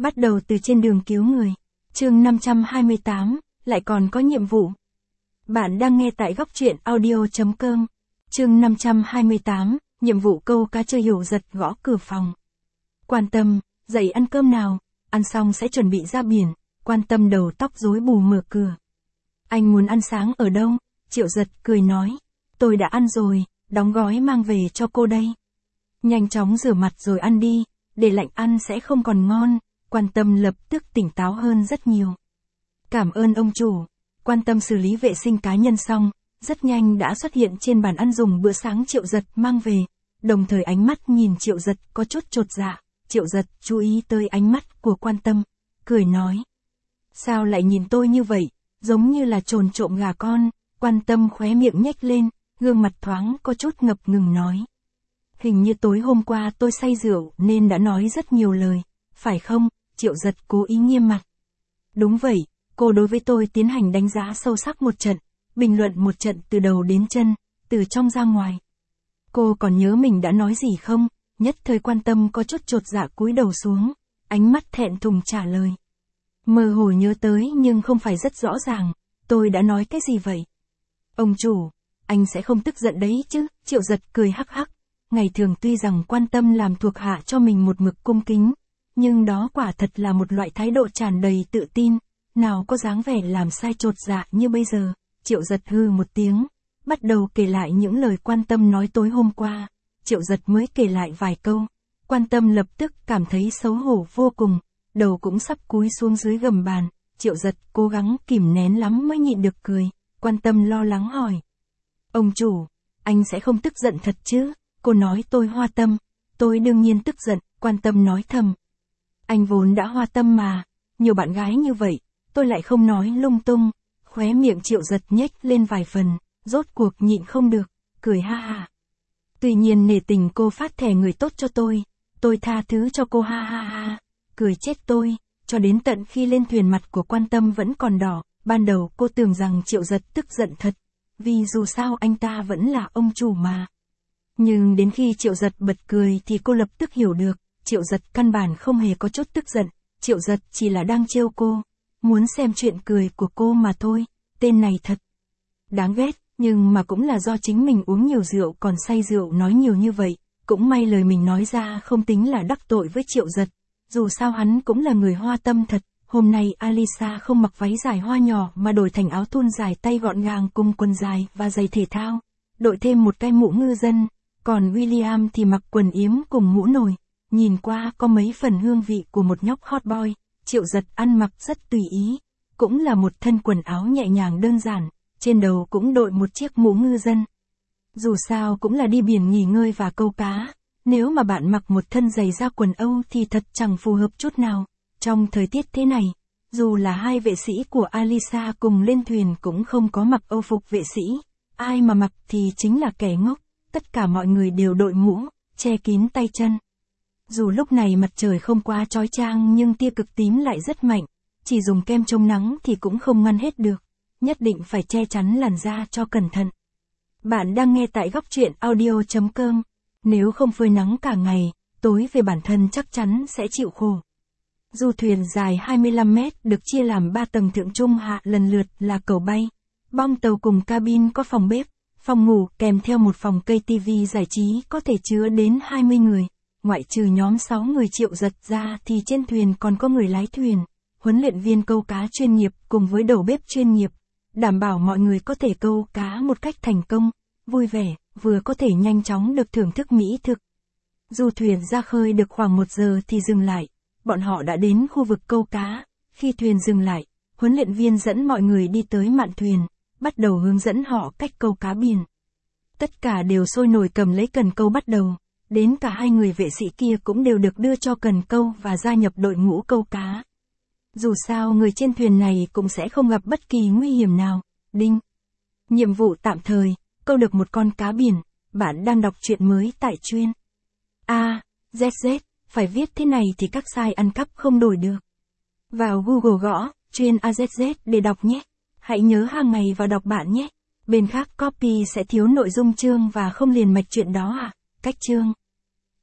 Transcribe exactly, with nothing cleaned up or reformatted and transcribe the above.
Bắt đầu từ trên đường cứu người. Chương năm trăm hai mươi tám, lại còn có nhiệm vụ. Bạn đang nghe tại góc truyện audio chấm com. Chương năm trăm hai mươi tám, nhiệm vụ câu cá chưa hiểu giật gõ cửa phòng. Quan Tâm, dậy ăn cơm nào, ăn xong sẽ chuẩn bị ra biển. Quan Tâm đầu tóc rối bù mở cửa. Anh muốn ăn sáng ở đâu? Triệu Giật cười nói. Tôi đã ăn rồi, đóng gói mang về cho cô đây. Nhanh chóng rửa mặt rồi ăn đi, để lạnh ăn sẽ không còn ngon. Quan Tâm lập tức tỉnh táo hơn rất nhiều. Cảm ơn ông chủ. Quan Tâm xử lý vệ sinh cá nhân xong, rất nhanh đã xuất hiện trên bàn ăn dùng bữa sáng Triệu Giật mang về, đồng thời ánh mắt nhìn Triệu Giật có chút chột dạ. Triệu Giật chú ý tới ánh mắt của Quan Tâm, cười nói. Sao lại nhìn tôi như vậy, giống như là trồn trộm gà con? Quan Tâm khóe miệng nhếch lên, gương mặt thoáng có chút ngập ngừng nói. Hình như tối hôm qua tôi say rượu nên đã nói rất nhiều lời, phải không? Triệu Giật cố ý nghiêm mặt. Đúng vậy, cô đối với tôi tiến hành đánh giá sâu sắc một trận, bình luận một trận từ đầu đến chân, từ trong ra ngoài. Cô còn nhớ mình đã nói gì không? Nhất thời Quan Tâm có chút chột dạ cúi đầu xuống, ánh mắt thẹn thùng trả lời. Mơ hồ nhớ tới nhưng không phải rất rõ ràng, tôi đã nói cái gì vậy? Ông chủ, anh sẽ không tức giận đấy chứ? Triệu Giật cười hắc hắc. Ngày thường tuy rằng Quan Tâm làm thuộc hạ cho mình một mực cung kính, nhưng đó quả thật là một loại thái độ tràn đầy tự tin, nào có dáng vẻ làm sai chột dạ như bây giờ. Triệu Giật hư một tiếng, bắt đầu kể lại những lời Quan Tâm nói tối hôm qua. Triệu Giật mới kể lại vài câu, Quan Tâm lập tức cảm thấy xấu hổ vô cùng, đầu cũng sắp cúi xuống dưới gầm bàn. Triệu Giật cố gắng kìm nén lắm mới nhịn được cười. Quan Tâm lo lắng hỏi. Ông chủ, anh sẽ không tức giận thật chứ? Cô nói tôi hoa tâm. Tôi đương nhiên tức giận. Quan Tâm nói thầm. Anh vốn đã hoa tâm mà, nhiều bạn gái như vậy, tôi lại không nói lung tung. Khóe miệng Triệu Giật nhếch lên vài phần, rốt cuộc nhịn không được, cười ha ha. Tuy nhiên nể tình cô phát thẻ người tốt cho tôi, tôi tha thứ cho cô ha ha ha. Cười chết tôi, cho đến tận khi lên thuyền mặt của Quan Tâm vẫn còn đỏ. Ban đầu cô tưởng rằng Triệu Giật tức giận thật, vì dù sao anh ta vẫn là ông chủ mà. Nhưng đến khi Triệu Giật bật cười thì cô lập tức hiểu được, Triệu Giật căn bản không hề có chút tức giận, Triệu Giật chỉ là đang trêu cô, muốn xem chuyện cười của cô mà thôi. Tên này thật đáng ghét, nhưng mà cũng là do chính mình uống nhiều rượu còn say rượu nói nhiều như vậy, cũng may lời mình nói ra không tính là đắc tội với Triệu Giật, dù sao hắn cũng là người hoa tâm thật. Hôm nay Alisa không mặc váy dài hoa nhỏ mà đổi thành áo thun dài tay gọn gàng cùng quần dài và giày thể thao, đội thêm một cái mũ ngư dân, còn William thì mặc quần yếm cùng mũ nồi, nhìn qua có mấy phần hương vị của một nhóc hot boy. Triệu Giật ăn mặc rất tùy ý, cũng là một thân quần áo nhẹ nhàng đơn giản, trên đầu cũng đội một chiếc mũ ngư dân. Dù sao cũng là đi biển nghỉ ngơi và câu cá, nếu mà bạn mặc một thân giày da quần Âu thì thật chẳng phù hợp chút nào. Trong thời tiết thế này, dù là hai vệ sĩ của Alisa cùng lên thuyền cũng không có mặc Âu phục vệ sĩ, ai mà mặc thì chính là kẻ ngốc. Tất cả mọi người đều đội mũ, che kín tay chân. Dù lúc này mặt trời không quá chói chang nhưng tia cực tím lại rất mạnh, chỉ dùng kem chống nắng thì cũng không ngăn hết được, nhất định phải che chắn làn da cho cẩn thận. Bạn đang nghe tại góc truyện audio chấm com. Nếu không phơi nắng cả ngày, tối về bản thân chắc chắn sẽ chịu khổ. Du thuyền dài hai mươi lăm mét được chia làm ba tầng thượng trung hạ lần lượt là cầu bay, bong tàu cùng cabin có phòng bếp, phòng ngủ kèm theo một phòng cây tivi giải trí có thể chứa đến hai mươi người. Ngoại trừ nhóm sáu người Triệu Giật ra thì trên thuyền còn có người lái thuyền, huấn luyện viên câu cá chuyên nghiệp cùng với đầu bếp chuyên nghiệp, đảm bảo mọi người có thể câu cá một cách thành công, vui vẻ, vừa có thể nhanh chóng được thưởng thức mỹ thực. Du thuyền ra khơi được khoảng một giờ thì dừng lại. Bọn họ đã đến khu vực câu cá, khi thuyền dừng lại, huấn luyện viên dẫn mọi người đi tới mạn thuyền, bắt đầu hướng dẫn họ cách câu cá biển. Tất cả đều sôi nổi cầm lấy cần câu bắt đầu, đến cả hai người vệ sĩ kia cũng đều được đưa cho cần câu và gia nhập đội ngũ câu cá. Dù sao người trên thuyền này cũng sẽ không gặp bất kỳ nguy hiểm nào. Đinh. Nhiệm vụ tạm thời, câu được một con cá biển. Bạn đang đọc truyện mới tại chuyên A Z Z. Phải viết thế này thì các sai ăn cắp không đổi được. Vào Google gõ, chuyên A Z Z để đọc nhé. Hãy nhớ hàng ngày vào đọc bạn nhé. Bên khác copy sẽ thiếu nội dung chương và không liền mạch chuyện đó à. Cách chương.